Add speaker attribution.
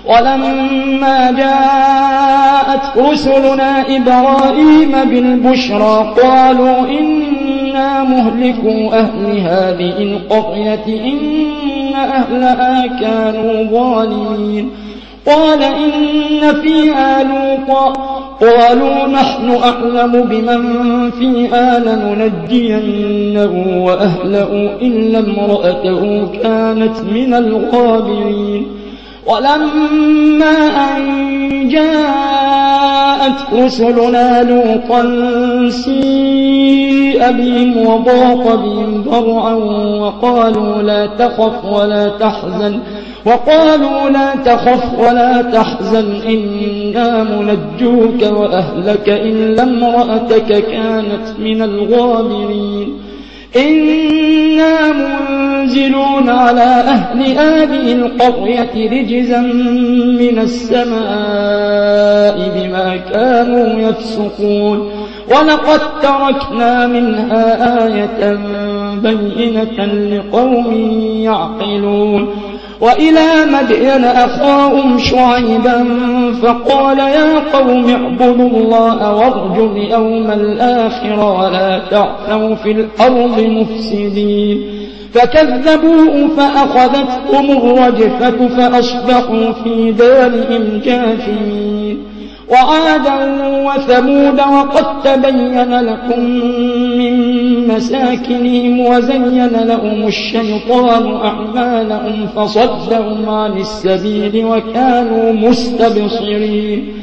Speaker 1: ولما جاءت رسلنا إبراهيم بالبشرى قالوا إنا مهلكو أهل هذه القرية إن أهلها كانوا ظالمين قال إن فيها لوطا قالوا نحن أعلم بمن فيها لننجينه وأهله إلا امرأته كانت من الغابرين ولما أن جاءت رسلنا لوطا سيء بهم وضاق بهم ذرعا وقالوا لا تخف ولا تحزن إنا منجوك وأهلك إلا امرأتك كانت من الغابرين إنا منزلون على أهل هذه القرية رجزا من السماء بما كانوا يفسقون ولقد تركنا منها آية بينة لقوم يعقلون وإلى مدين أخاهم شعيبا فقال يا قوم اعبدوا الله وارجوا اليوم الآخر ولا تعثوا في الأرض مفسدين فكذبوه فأخذتهم الرجفة فأصبحوا في دارهم جاثمين وعادا وثمود وقد تبين لكم من مساكنهم وزين لهم الشيطان أعمالهم فصدهم عن السبيل وكانوا مستبصرين